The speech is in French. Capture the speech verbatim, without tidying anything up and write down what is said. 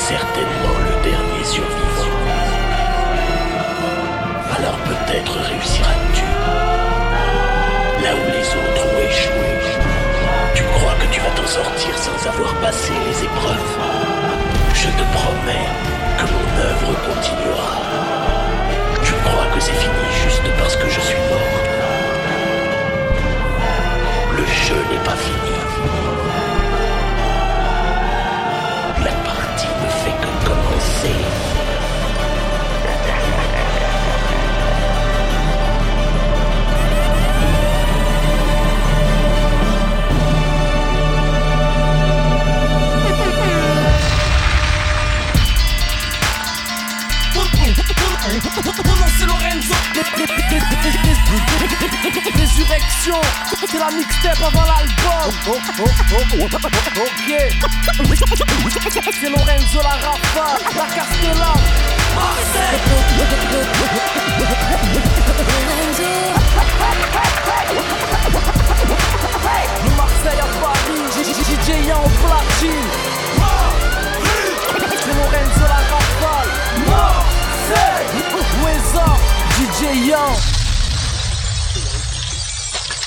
certainement le dernier survivant. Alors peut-être réussiras-tu. Là où les autres ont échoué, tu crois que tu vas t'en sortir sans avoir passé les épreuves. Je te promets que mon œuvre continuera. Tu crois que c'est fini juste parce que je suis mort. Le jeu n'est pas fini. La partie ne fait que commencer. C'est Lorenzo. Résurrection, c'est la mixtape avant l'album. Oh, oh, oh, oh, ok. C'est Lorenzo la rafale, la Castella, Marseille. De Marseille à Paris, D J Yan au platine. C'est Lorenzo la rafale, Marseille. Weza, D J Yan.